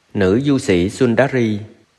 Nữ du sĩ Sundari.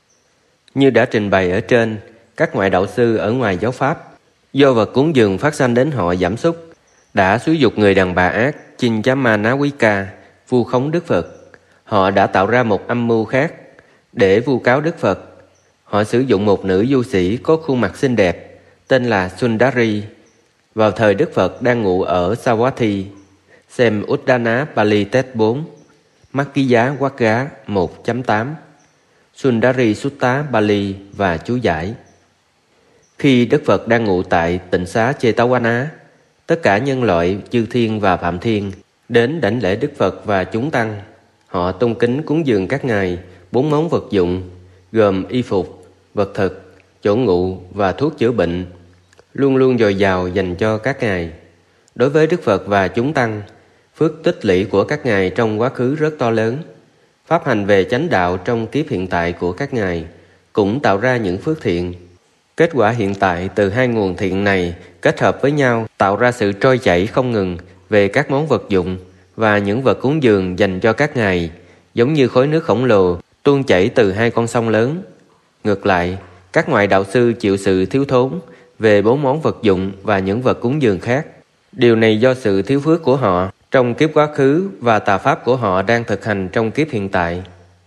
Như đã trình bày ở trên, các ngoại đạo sư ở ngoài giáo pháp, do vật cúng dường phát sanh đến họ giảm sút, đã xúi dục người đàn bà ác Chinchamanawika vu khống Đức Phật. Họ đã tạo ra một âm mưu khác để vu cáo Đức Phật. Họ sử dụng một nữ du sĩ có khuôn mặt xinh đẹp tên là Sundari vào thời Đức Phật đang ngụ ở Savatthi. Xem Uddana Pali Test 4, Makkiya Vagga 1.8, Sundari Sutta Pali và chú giải. Khi Đức Phật đang ngụ tại tịnh xá Jetavana, tất cả nhân loại chư thiên và phạm thiên đến đảnh lễ Đức Phật và chúng tăng. Họ tôn kính cúng dường các ngài 4 món vật dụng gồm y phục, vật thực, chỗ ngụ và thuốc chữa bệnh, luôn luôn dồi dào dành cho các ngài. Đối với Đức Phật và chúng tăng, phước tích lũy của các ngài trong quá khứ rất to lớn. Pháp hành về chánh đạo trong kiếp hiện tại của các ngài cũng tạo ra những phước thiện. Kết quả hiện tại từ hai nguồn thiện này kết hợp với nhau tạo ra sự trôi chảy không ngừng về các món vật dụng và những vật cúng dường dành cho các ngài, giống như khối nước khổng lồ tuôn chảy từ hai con sông lớn. Ngược lại, các ngoại đạo sư chịu sự thiếu thốn về 4 món vật dụng và những vật cúng dường khác. Điều này do sự thiếu phước của họ trong kiếp quá khứ và tà pháp của họ đang thực hành trong kiếp hiện tại.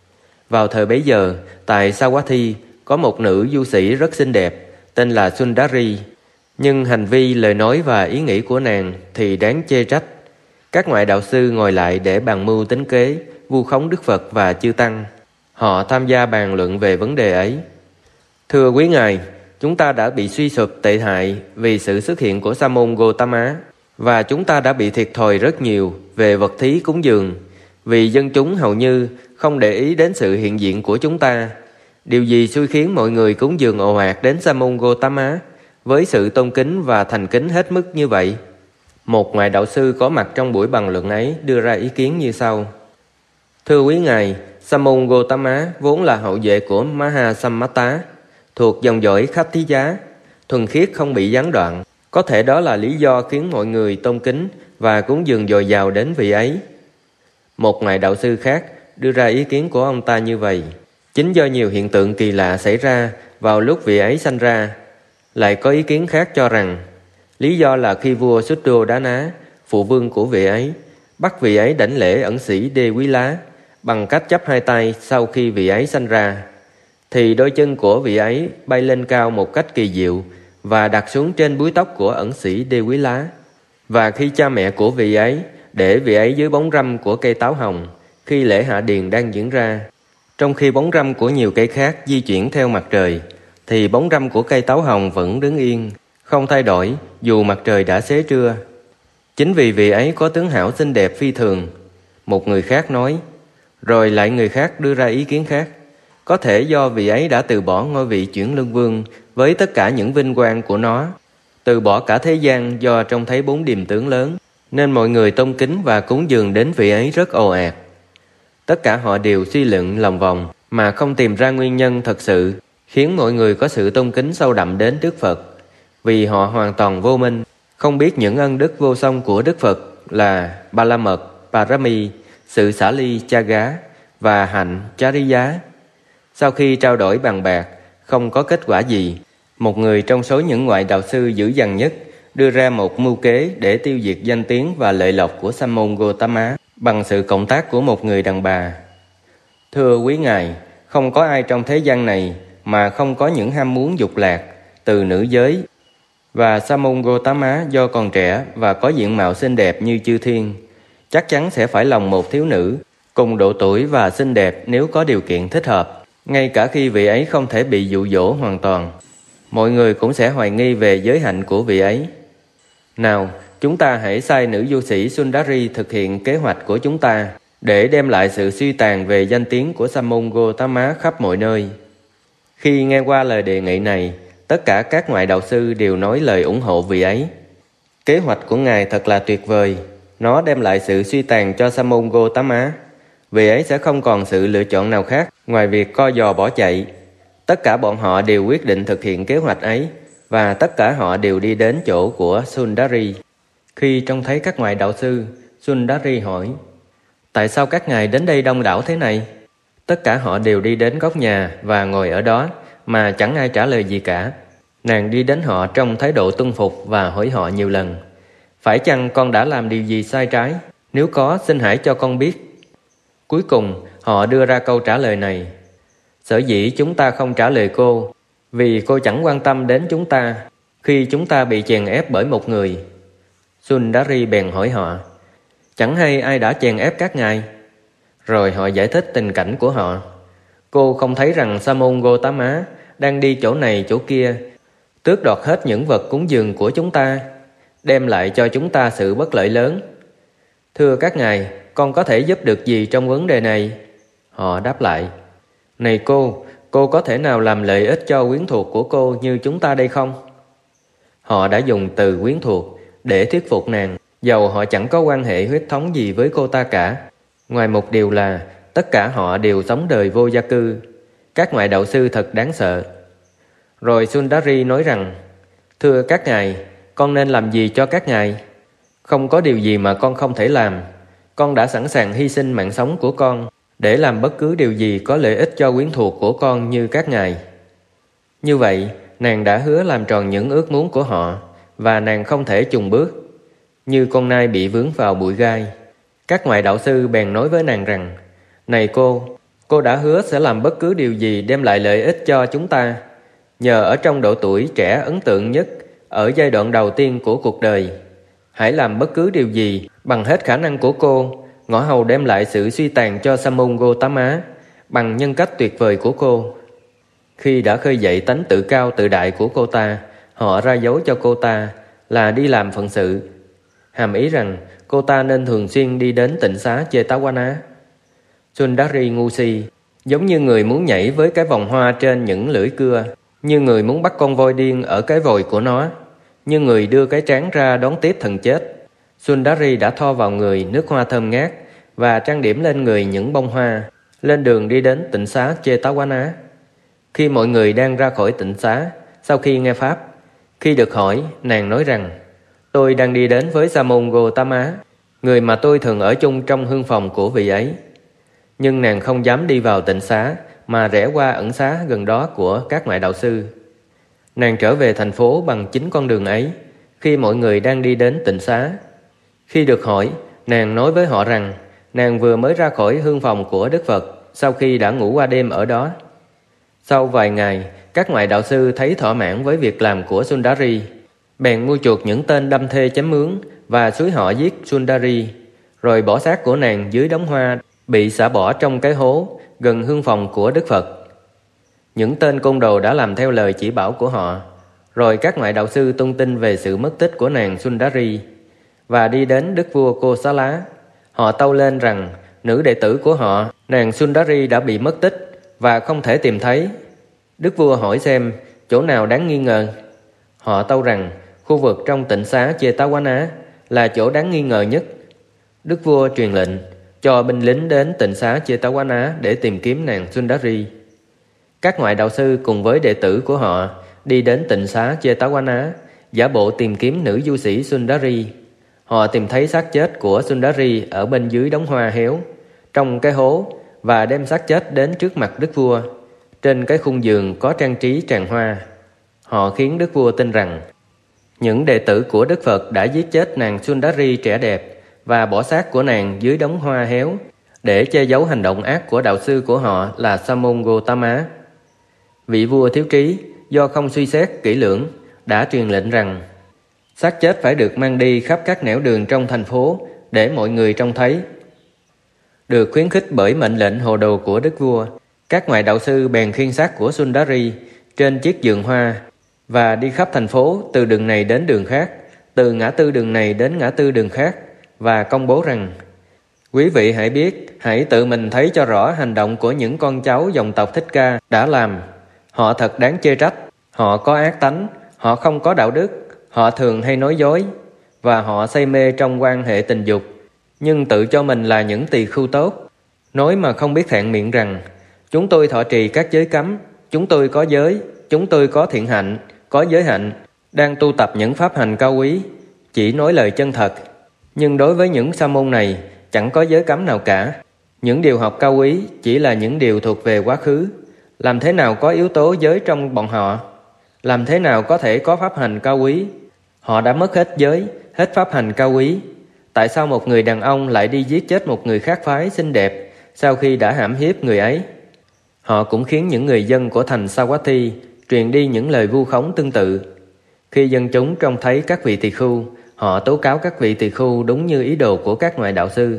Vào thời bấy giờ, tại Savatthi có một nữ du sĩ rất xinh đẹp tên là Sundari, nhưng hành vi, lời nói và ý nghĩ của nàng thì đáng chê trách. Các ngoại đạo sư ngồi lại để bàn mưu tính kế, vu khống Đức Phật và chư tăng. Họ tham gia bàn luận về vấn đề ấy. Thưa quý ngài, chúng ta đã bị suy sụp tệ hại vì sự xuất hiện của Sa môn Gotama, và chúng ta đã bị thiệt thòi rất nhiều về vật thí cúng dường, vì dân chúng hầu như không để ý đến sự hiện diện của chúng ta. Điều gì xui khiến mọi người cúng dường ồ ạt đến Sa môn Gotama với sự tôn kính và thành kính hết mức như vậy? Một ngoại đạo sư có mặt trong buổi bàn luận ấy đưa ra ý kiến như sau. Thưa quý ngài, Sa môn Gotama vốn là hậu vệ của Mahasammata, thuộc dòng dõi Khách Thí Giá, thuần khiết không bị gián đoạn. Có thể đó là lý do khiến mọi người tôn kính và cúng dường dồi dào đến vị ấy. Một ngoại đạo sư khác đưa ra ý kiến của ông ta như vậy. Chính do nhiều hiện tượng kỳ lạ xảy ra vào lúc vị ấy sanh ra. Lại có ý kiến khác cho rằng lý do là khi vua Suddhodana, phụ vương của vị ấy, bắt vị ấy đảnh lễ ẩn sĩ Đê Quý Lá bằng cách chắp hai tay sau khi vị ấy sanh ra, thì đôi chân của vị ấy bay lên cao một cách kỳ diệu và đặt xuống trên búi tóc của ẩn sĩ Đê Quý Lá. Và khi cha mẹ của vị ấy để vị ấy dưới bóng râm của cây táo hồng khi lễ hạ điền đang diễn ra, trong khi bóng râm của nhiều cây khác di chuyển theo mặt trời, thì bóng râm của cây táo hồng vẫn đứng yên, không thay đổi dù mặt trời đã xế trưa. Chính vì vị ấy có tướng hảo xinh đẹp phi thường. Một người khác nói. Rồi lại người khác đưa ra ý kiến khác. Có thể do vị ấy đã từ bỏ ngôi vị chuyển lương vương với tất cả những vinh quang của nó, từ bỏ cả thế gian do trông thấy 4 điềm tướng lớn, nên mọi người tôn kính và cúng dường đến vị ấy rất ồ ạt. Tất cả họ đều suy luận lòng vòng mà không tìm ra nguyên nhân thật sự khiến mọi người có sự tôn kính sâu đậm đến Đức Phật, vì họ hoàn toàn vô minh, không biết những ân đức vô song của Đức Phật là Ba La Mật, Parami, sự xả ly Chaga và hạnh Chariya. Sau khi trao đổi bàn bạc, không có kết quả gì, một người trong số những ngoại đạo sư dữ dằn nhất đưa ra một mưu kế để tiêu diệt danh tiếng và lợi lộc của Sa môn Gotama bằng sự cộng tác của một người đàn bà. Thưa quý ngài, không có ai trong thế gian này mà không có những ham muốn dục lạc từ nữ giới, và Sa môn Gotama do còn trẻ và có diện mạo xinh đẹp như chư thiên, chắc chắn sẽ phải lòng một thiếu nữ cùng độ tuổi và xinh đẹp nếu có điều kiện thích hợp. Ngay cả khi vị ấy không thể bị dụ dỗ hoàn toàn, mọi người cũng sẽ hoài nghi về giới hạnh của vị ấy. Nào, chúng ta hãy sai nữ du sĩ Sundari thực hiện kế hoạch của chúng ta để đem lại sự suy tàn về danh tiếng của Sa môn Gotama khắp mọi nơi. Khi nghe qua lời đề nghị này, tất cả các ngoại đạo sư đều nói lời ủng hộ vị ấy. Kế hoạch của ngài thật là tuyệt vời. Nó đem lại sự suy tàn cho Sa môn Gotama. Vị ấy sẽ không còn sự lựa chọn nào khác ngoài việc co giò bỏ chạy. Tất cả bọn họ đều quyết định thực hiện kế hoạch ấy, và tất cả họ đều đi đến chỗ của Sundari. Khi trông thấy các ngoại đạo sư, Sundari hỏi: Tại sao các ngài đến đây đông đảo thế này? Tất cả họ đều đi đến góc nhà và ngồi ở đó mà chẳng ai trả lời gì cả. Nàng đi đến họ trong thái độ tuân phục và hỏi họ nhiều lần: phải chăng con đã làm điều gì sai trái? Nếu có, xin hãy cho con biết. Cuối cùng họ đưa ra câu trả lời này: sở dĩ chúng ta không trả lời cô vì cô chẳng quan tâm đến chúng ta khi chúng ta bị chèn ép bởi một người. Sundari bèn hỏi họ: chẳng hay ai đã chèn ép các ngài? Rồi họ giải thích tình cảnh của họ. Cô không thấy rằng Sa môn Gotama đang đi chỗ này chỗ kia, tước đoạt hết những vật cúng dường của chúng ta, đem lại cho chúng ta sự bất lợi lớn. Thưa các ngài, con có thể giúp được gì trong vấn đề này? Họ đáp lại: này cô có thể nào làm lợi ích cho quyến thuộc của cô như chúng ta đây không? Họ đã dùng từ quyến thuộc để thuyết phục nàng, dầu họ chẳng có quan hệ huyết thống gì với cô ta cả, ngoài một điều là tất cả họ đều sống đời vô gia cư. Các ngoại đạo sư thật đáng sợ. Rồi Sundari nói rằng: thưa các ngài, con nên làm gì cho các ngài? Không có điều gì mà con không thể làm. Con đã sẵn sàng hy sinh mạng sống của con để làm bất cứ điều gì có lợi ích cho quyến thuộc của con như các ngài. Như vậy, nàng đã hứa làm tròn những ước muốn của họ, và nàng không thể chùn bước, như con nai bị vướng vào bụi gai. Các ngoại đạo sư bèn nói với nàng rằng: này cô đã hứa sẽ làm bất cứ điều gì đem lại lợi ích cho chúng ta. Nhờ ở trong độ tuổi trẻ ấn tượng nhất, ở giai đoạn đầu tiên của cuộc đời, hãy làm bất cứ điều gì bằng hết khả năng của cô, ngõ hầu đem lại sự suy tàn cho Sa môn Gotama bằng nhân cách tuyệt vời của cô. Khi đã khơi dậy tánh tự cao tự đại của cô ta, họ ra dấu cho cô ta là đi làm phận sự, hàm ý rằng cô ta nên thường xuyên đi đến tịnh xá Jetavana. Sundari ngu si, giống như người muốn nhảy với cái vòng hoa trên những lưỡi cưa, như người muốn bắt con voi điên ở cái vòi của nó, như người đưa cái trán ra đón tiếp thần chết. Sundari đã thoa vào người nước hoa thơm ngát và trang điểm lên người những bông hoa, lên đường đi đến tịnh xá Jetavana. Khi mọi người đang ra khỏi tịnh xá, sau khi nghe pháp, khi được hỏi, nàng nói rằng: tôi đang đi đến với Sa môn Gotama, người mà tôi thường ở chung trong hương phòng của vị ấy. Nhưng nàng không dám đi vào tịnh xá, mà rẽ qua ẩn xá gần đó của các ngoại đạo sư. Nàng trở về thành phố bằng chính con đường ấy, khi mọi người đang đi đến tịnh xá. Khi được hỏi, nàng nói với họ rằng nàng vừa mới ra khỏi hương phòng của Đức Phật sau khi đã ngủ qua đêm ở đó. Sau vài ngày, các ngoại đạo sư thấy thỏa mãn với việc làm của Sundari, bèn mua chuộc những tên đâm thê chém mướn và xúi họ giết Sundari, rồi bỏ xác của nàng dưới đống hoa bị xả bỏ trong cái hố gần hương phòng của Đức Phật. Những tên côn đồ đã làm theo lời chỉ bảo của họ. Rồi các ngoại đạo sư tung tin về sự mất tích của nàng Sundari và đi đến đức vua Kosala. Họ tâu lên rằng nữ đệ tử của họ, nàng Sundari, đã bị mất tích và không thể tìm thấy. Đức vua hỏi xem chỗ nào đáng nghi ngờ. Họ tâu rằng khu vực trong tịnh xá Jetavana là chỗ đáng nghi ngờ nhất. Đức vua truyền lệnh cho binh lính đến tịnh xá Jetavana để tìm kiếm nàng Sundari. Các ngoại đạo sư cùng với đệ tử của họ đi đến tịnh xá Jetavana, giả bộ tìm kiếm nữ du sĩ Sundari. Họ tìm thấy xác chết của Sundari ở bên dưới đống hoa héo, trong cái hố, và đem xác chết đến trước mặt đức vua. Trên cái khung giường có trang trí tràng hoa. Họ khiến đức vua tin rằng những đệ tử của Đức Phật đã giết chết nàng Sundari trẻ đẹp và bỏ xác của nàng dưới đống hoa héo để che giấu hành động ác của đạo sư của họ là Sa môn Gotama. Vị vua thiếu trí, do không suy xét kỹ lưỡng, đã truyền lệnh rằng xác chết phải được mang đi khắp các nẻo đường trong thành phố để mọi người trông thấy. Được khuyến khích bởi mệnh lệnh hồ đồ của đức vua, các ngoại đạo sư bèn khiêng xác của Sundari trên chiếc giường hoa và đi khắp thành phố từ đường này đến đường khác, từ ngã tư đường này đến ngã tư đường khác, và công bố rằng: quý vị hãy biết, hãy tự mình thấy cho rõ hành động của những con cháu dòng tộc Thích Ca đã làm. Họ thật đáng chê trách. Họ có ác tánh, họ không có đạo đức, họ thường hay nói dối, và họ say mê trong quan hệ tình dục, nhưng tự cho mình là những tỳ khưu tốt, nói mà không biết thẹn miệng rằng chúng tôi thọ trì các giới cấm, chúng tôi có giới, chúng tôi có thiện hạnh, có giới hạnh, đang tu tập những pháp hành cao quý, chỉ nói lời chân thật. Nhưng đối với những sa môn này chẳng có giới cấm nào cả. Những điều học cao quý chỉ là những điều thuộc về quá khứ. Làm thế nào có yếu tố giới trong bọn họ? Làm thế nào có thể có pháp hành cao quý? Họ đã mất hết giới, hết pháp hành cao quý. Tại sao một người đàn ông lại đi giết chết một người khác phái xinh đẹp sau khi đã hãm hiếp người ấy? Họ cũng khiến những người dân của thành Savatthi truyền đi những lời vu khống tương tự. Khi dân chúng trông thấy các vị tỳ khưu, họ tố cáo các vị tỳ khưu đúng như ý đồ của các ngoại đạo sư.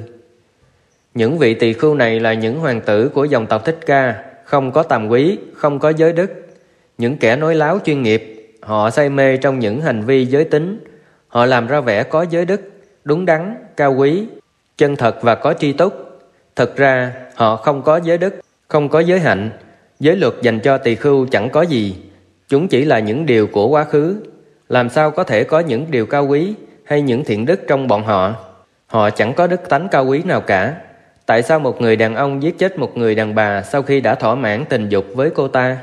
Những vị tỳ khưu này là những hoàng tử của dòng tộc Thích Ca, không có tàm quý, không có giới đức. Những kẻ nói láo chuyên nghiệp, họ say mê trong những hành vi giới tính. Họ làm ra vẻ có giới đức, đúng đắn, cao quý, chân thật và có tri túc. Thực ra, họ không có giới đức, không có giới hạnh. Giới luật dành cho tỳ khưu chẳng có gì. Chúng chỉ là những điều của quá khứ. Làm sao có thể có những điều cao quý hay những thiện đức trong bọn họ? Họ chẳng có đức tánh cao quý nào cả. Tại sao một người đàn ông giết chết một người đàn bà sau khi đã thỏa mãn tình dục với cô ta?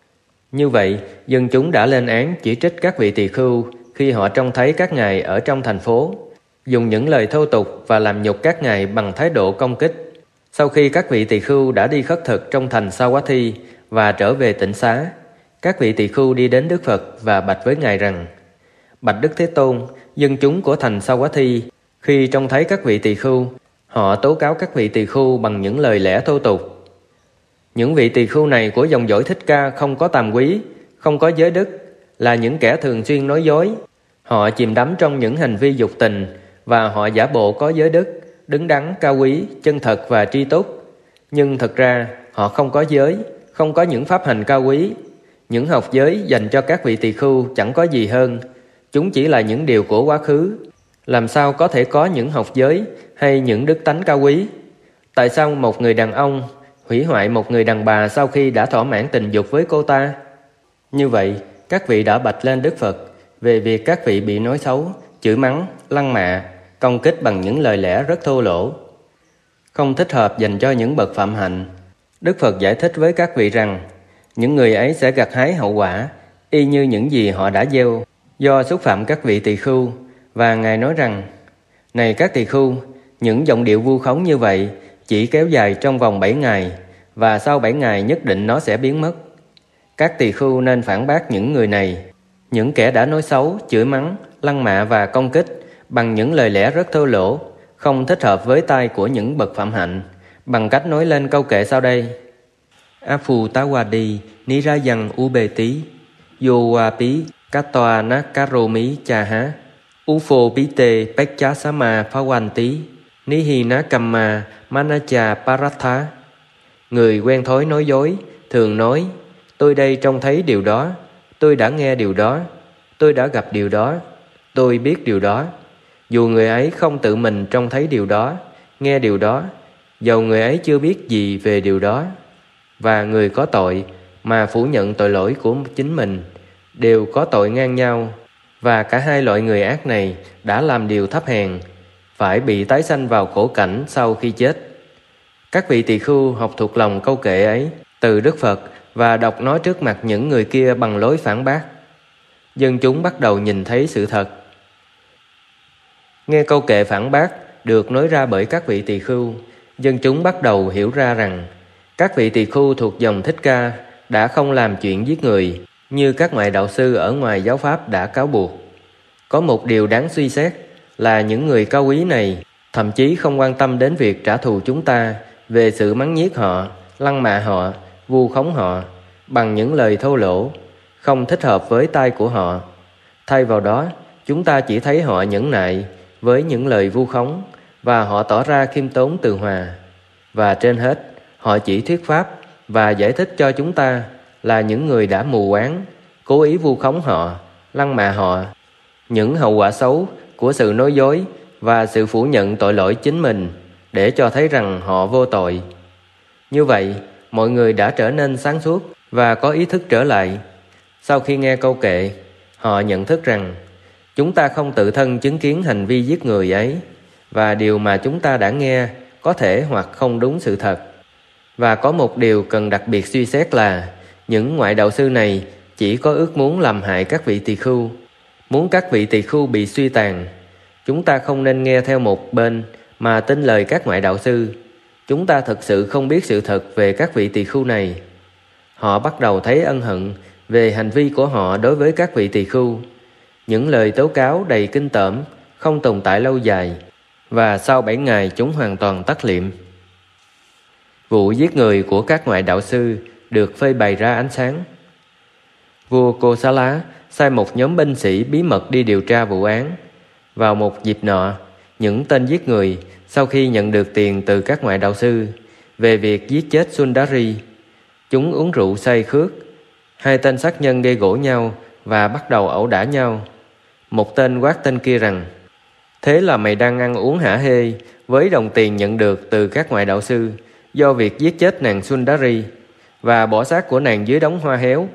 Như vậy, dân chúng đã lên án chỉ trích các vị tỳ khưu khi họ trông thấy các ngài ở trong thành phố, dùng những lời thô tục và làm nhục các ngài bằng thái độ công kích. Sau khi các vị tỳ khưu đã đi khất thực trong thành Savatthi và trở về tịnh xá, các vị tỳ khưu đi đến Đức Phật và bạch với ngài rằng: Bạch Đức Thế Tôn, dân chúng của thành Savatthi khi trông thấy các vị tỳ khưu, họ tố cáo các vị tỳ khưu bằng những lời lẽ thô tục. Những vị tỳ khưu này của dòng dõi Thích Ca không có tàm quý, không có giới đức, là những kẻ thường xuyên nói dối. Họ chìm đắm trong những hành vi dục tình và họ giả bộ có giới đức, đứng đắn, cao quý, chân thật và tri túc. Nhưng thực ra họ không có giới, không có những pháp hành cao quý. Những học giới dành cho các vị tỳ khưu chẳng có gì hơn. Chúng chỉ là những điều của quá khứ. Làm sao có thể có những học giới hay những đức tánh cao quý? Tại sao một người đàn ông hủy hoại một người đàn bà sau khi đã thỏa mãn tình dục với cô ta? Như vậy, các vị đã bạch lên Đức Phật về việc các vị bị nói xấu, chửi mắng, lăng mạ, công kích bằng những lời lẽ rất thô lỗ, không thích hợp dành cho những bậc phạm hạnh. Đức Phật giải thích với các vị rằng những người ấy sẽ gặt hái hậu quả y như những gì họ đã gieo do xúc phạm các vị tỳ khưu. Và Ngài nói rằng: Này các tỳ khưu, những giọng điệu vu khống như vậy chỉ kéo dài trong vòng 7 ngày, và sau 7 ngày nhất định nó sẽ biến mất. Các tỳ khưu nên phản bác những người này, những kẻ đã nói xấu, chửi mắng, lăng mạ và công kích bằng những lời lẽ rất thô lỗ, không thích hợp với tai của những bậc phạm hạnh, bằng cách nói lên câu kệ sau đây: Aphu Tawadi Nirayan Ubeti Yowapi Katoa Nakaromi Chaha Ufo Pite Pechasama Phawanti Nihina Kamma Manacha Paratha. Người quen thói nói dối thường nói: Tôi đây trông thấy điều đó, tôi đã nghe điều đó, tôi đã gặp điều đó, tôi biết điều đó. Dù người ấy không tự mình trông thấy điều đó, nghe điều đó, dầu người ấy chưa biết gì về điều đó. Và người có tội mà phủ nhận tội lỗi của chính mình đều có tội ngang nhau, và cả hai loại người ác này đã làm điều thấp hèn, phải bị tái sanh vào khổ cảnh sau khi chết. Các vị tỳ khưu học thuộc lòng câu kệ ấy từ Đức Phật và đọc nó trước mặt những người kia bằng lối phản bác. Dân chúng bắt đầu nhìn thấy sự thật. Nghe câu kệ phản bác được nói ra bởi các vị tỳ khưu, dân chúng bắt đầu hiểu ra rằng các vị tỳ khưu thuộc dòng Thích Ca đã không làm chuyện giết người như các ngoại đạo sư ở ngoài giáo pháp đã cáo buộc. Có một điều đáng suy xét là những người cao quý này thậm chí không quan tâm đến việc trả thù chúng ta về sự mắng nhiếc họ, lăng mạ họ, vu khống họ bằng những lời thô lỗ, không thích hợp với tai của họ. Thay vào đó, chúng ta chỉ thấy họ nhẫn nại với những lời vu khống và họ tỏ ra khiêm tốn tường hòa. Và trên hết, họ chỉ thuyết pháp và giải thích cho chúng ta là những người đã mù quáng, cố ý vu khống họ, lăng mạ họ, những hậu quả xấu của sự nói dối và sự phủ nhận tội lỗi chính mình để cho thấy rằng họ vô tội. Như vậy, mọi người đã trở nên sáng suốt và có ý thức trở lại. Sau khi nghe câu kệ, họ nhận thức rằng chúng ta không tự thân chứng kiến hành vi giết người ấy, và điều mà chúng ta đã nghe có thể hoặc không đúng sự thật. Và có một điều cần đặc biệt suy xét là những ngoại đạo sư này chỉ có ước muốn làm hại các vị tỳ khưu, muốn các vị tỳ khưu bị suy tàn. Chúng ta không nên nghe theo một bên mà tin lời các ngoại đạo sư. chúng ta thực sự không biết sự thật về các vị tỳ khưu này. Họ bắt đầu thấy ân hận về hành vi của họ đối với các vị tỳ khưu. Những lời tố cáo đầy kinh tởm, không tồn tại lâu dài, và sau 7 ngày chúng hoàn toàn tắt liệm. Vụ giết người của các ngoại đạo sư được phơi bày ra ánh sáng. Vua Kosala sai một nhóm binh sĩ bí mật đi điều tra vụ án. Vào một dịp nọ, những tên giết người sau khi nhận được tiền từ các ngoại đạo sư về việc giết chết Sundari, chúng uống rượu say khước. 2 tên sát nhân gây gổ nhau và bắt đầu ẩu đả nhau. Một tên quát tên kia rằng: "Thế là mày đang ăn uống hả hê với đồng tiền nhận được từ các ngoại đạo sư do việc giết chết nàng Sundari và bỏ xác của nàng dưới đống hoa héo."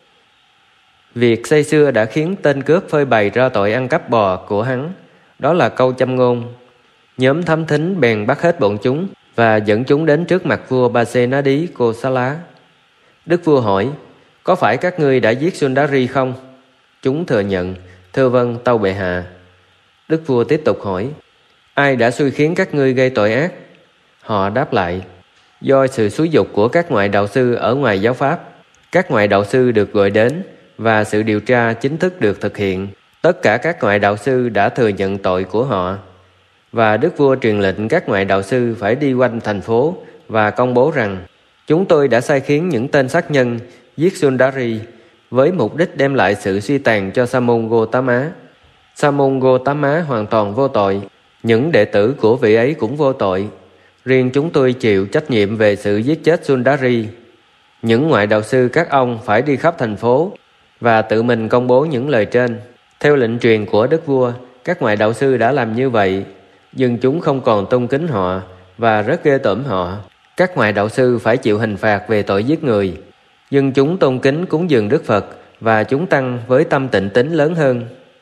Việc say xưa đã khiến tên cướp phơi bày ra tội ăn cắp bò của hắn. Đó là câu châm ngôn. Nhóm thám thính bèn bắt hết bọn chúng và dẫn chúng đến trước mặt vua Pasenadi Kosala. Đức vua hỏi: "Có phải các ngươi đã giết Sundari không?" Chúng thừa nhận: "Thưa vâng, tâu bệ hạ." Đức vua tiếp tục hỏi: "Ai đã xui khiến các ngươi gây tội ác?" Họ đáp lại: "Do sự xúi giục của các ngoại đạo sư ở ngoài giáo pháp." Các ngoại đạo sư được gọi đến và sự điều tra chính thức được thực hiện. Tất cả các ngoại đạo sư đã thừa nhận tội của họ. Và đức vua truyền lệnh các ngoại đạo sư phải đi quanh thành phố và công bố rằng: "Chúng tôi đã sai khiến những tên sát nhân giết Sundari với mục đích đem lại sự suy tàn cho Sa môn Gotama. Sa môn Gotama hoàn toàn vô tội, những đệ tử của vị ấy cũng vô tội. Riêng chúng tôi chịu trách nhiệm về sự giết chết Sundari. Những ngoại đạo sư các ông phải đi khắp thành phố và tự mình công bố những lời trên." Theo lệnh truyền của đức vua, các ngoại đạo sư đã làm như vậy, nhưng chúng không còn tôn kính họ và rất ghê tởm họ. Các ngoại đạo sư phải chịu hình phạt về tội giết người, nhưng chúng tôn kính cúng dường Đức Phật và chúng tăng với tâm tịnh tín lớn hơn.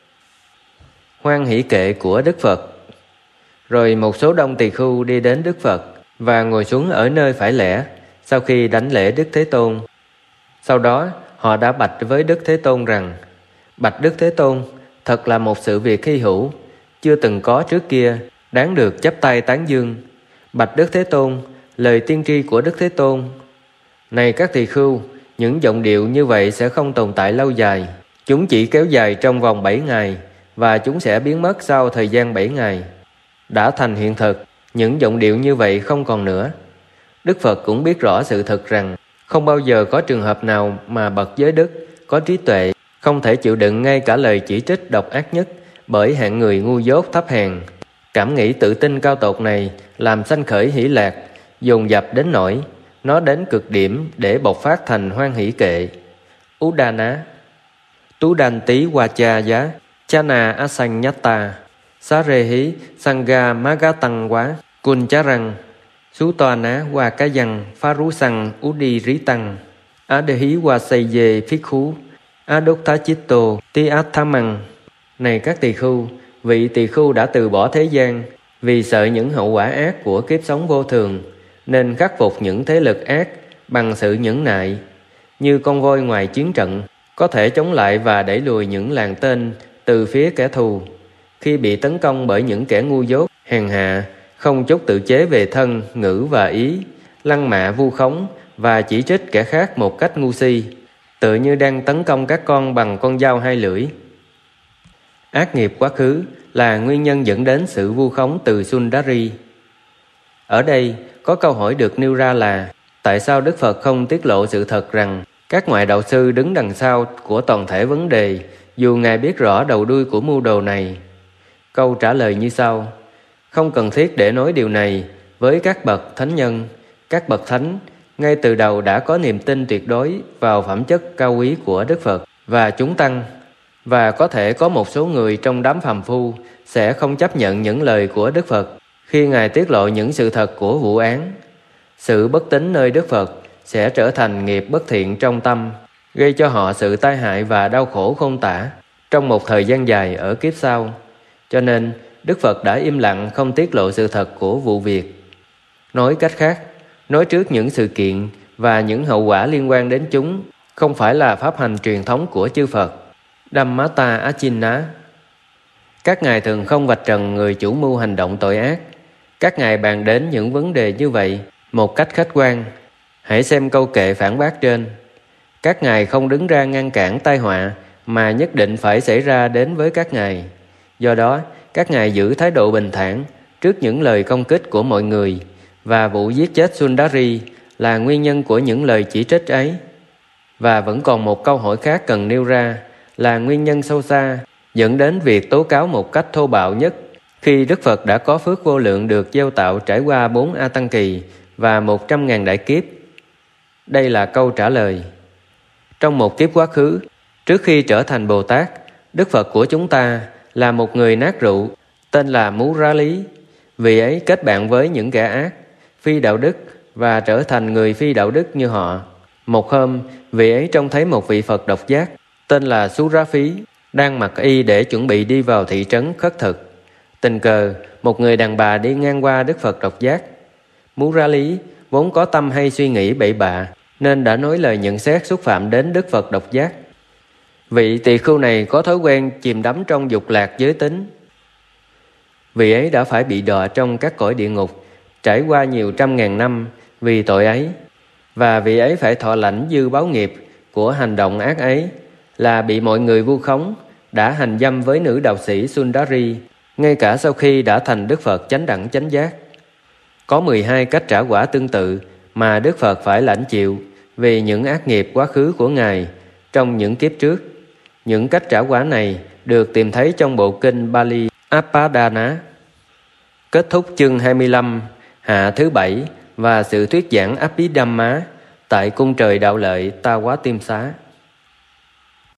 Hoan hỷ kệ của Đức Phật. Rồi một số đông tỳ khưu đi đến Đức Phật và ngồi xuống ở nơi phải lẽ sau khi đảnh lễ Đức Thế Tôn. Sau đó họ đã bạch với Đức Thế Tôn rằng: "Bạch Đức Thế Tôn, thật là một sự việc hy hữu, chưa từng có trước kia, đáng được chắp tay tán dương. Bạch Đức Thế Tôn, lời tiên tri của Đức Thế Tôn. Này các tỳ khưu, những giọng điệu như vậy sẽ không tồn tại lâu dài. Chúng chỉ kéo dài trong vòng 7 ngày và chúng sẽ biến mất sau thời gian 7 ngày. Đã thành hiện thực, những giọng điệu như vậy không còn nữa." Đức Phật cũng biết rõ sự thật rằng không bao giờ có trường hợp nào mà bậc giới đức, có trí tuệ, không thể chịu đựng ngay cả lời chỉ trích độc ác nhất bởi hạng người ngu dốt thấp hèn. Cảm nghĩ tự tin cao tột này làm sanh khởi hỷ lạc, dồn dập đến nỗi nó đến cực điểm để bộc phát thành hoan hỷ kệ. Udana Tú đàn tí Wacha giá Chana Asanyata Sarehi Sangha Magatang quá Kun chá răng Sú toa ná Wa cá văn Phá rú săng Udi rí tăng Adehi Wa xây dê phích khú Adok thá chít tô Tí át thá măng. Này các tỳ khưu, vị tỳ khưu đã từ bỏ thế gian vì sợ những hậu quả ác của kiếp sống vô thường, nên khắc phục những thế lực ác bằng sự nhẫn nại. Như con voi ngoài chiến trận, có thể chống lại và đẩy lùi những làn tên từ phía kẻ thù. Khi bị tấn công bởi những kẻ ngu dốt, hèn hạ, không chút tự chế về thân, ngữ và ý, lăng mạ vu khống và chỉ trích kẻ khác một cách ngu si, tựa như đang tấn công các con bằng con dao hai lưỡi. Ác nghiệp quá khứ là nguyên nhân dẫn đến sự vu khống từ Sundari. Ở đây có câu hỏi được nêu ra là: tại sao Đức Phật không tiết lộ sự thật rằng các ngoại đạo sư đứng đằng sau của toàn thể vấn đề, dù Ngài biết rõ đầu đuôi của mưu đồ này? Câu trả lời như sau: không cần thiết để nói điều này với các bậc thánh nhân. Các bậc thánh ngay từ đầu đã có niềm tin tuyệt đối vào phẩm chất cao quý của Đức Phật và chúng tăng, và có thể có một số người trong đám phàm phu sẽ không chấp nhận những lời của Đức Phật khi Ngài tiết lộ những sự thật của vụ án. Sự bất tín nơi Đức Phật sẽ trở thành nghiệp bất thiện trong tâm, gây cho họ sự tai hại và đau khổ khôn tả trong một thời gian dài ở kiếp sau. Cho nên Đức Phật đã im lặng không tiết lộ sự thật của vụ việc. Nói cách khác, nói trước những sự kiện và những hậu quả liên quan đến chúng không phải là pháp hành truyền thống của chư Phật. Dhammata Achinna. Các ngài thường không vạch trần người chủ mưu hành động tội ác. Các ngài bàn đến những vấn đề như vậy một cách khách quan. Hãy xem câu kệ phản bác trên. Các ngài không đứng ra ngăn cản tai họa mà nhất định phải xảy ra đến với các ngài. Do đó, các ngài giữ thái độ bình thản trước những lời công kích của mọi người, và vụ giết chết Sundari là nguyên nhân của những lời chỉ trích ấy. Và vẫn còn một câu hỏi khác cần nêu ra là nguyên nhân sâu xa dẫn đến việc tố cáo một cách thô bạo nhất khi Đức Phật đã có phước vô lượng được gieo tạo trải qua 4 A Tăng Kỳ và 100.000 đại kiếp. Đây là câu trả lời. Trong một kiếp quá khứ, trước khi trở thành Bồ Tát, Đức Phật của chúng ta là một người nát rượu, tên là Murali. Vị ấy kết bạn với những kẻ ác, phi đạo đức và trở thành người phi đạo đức như họ. Một hôm, vị ấy trông thấy một vị Phật độc giác, tên là Suraphí, đang mặc y để chuẩn bị đi vào thị trấn khất thực. Tình cờ, một người đàn bà đi ngang qua Đức Phật độc giác. Murali vốn có tâm hay suy nghĩ bậy bạ, nên đã nói lời nhận xét xúc phạm đến Đức Phật độc giác. Vị tỳ khưu này có thói quen chìm đắm trong dục lạc giới tính. Vị ấy đã phải bị đọa trong các cõi địa ngục, trải qua nhiều trăm ngàn năm vì tội ấy, và vị ấy phải thọ lãnh dư báo nghiệp của hành động ác ấy là bị mọi người vu khống, đã hành dâm với nữ đạo sĩ Sundari, ngay cả sau khi đã thành Đức Phật chánh đẳng chánh giác. Có 12 cách trả quả tương tự mà Đức Phật phải lãnh chịu vì những ác nghiệp quá khứ của Ngài trong những kiếp trước. Những cách trả quả này được tìm thấy trong bộ kinh Bali Abhidhamma. Kết thúc chương 25, hạ thứ 7 và sự thuyết giảng Abhidhamma tại cung trời Đạo Lợi Tawatimsa.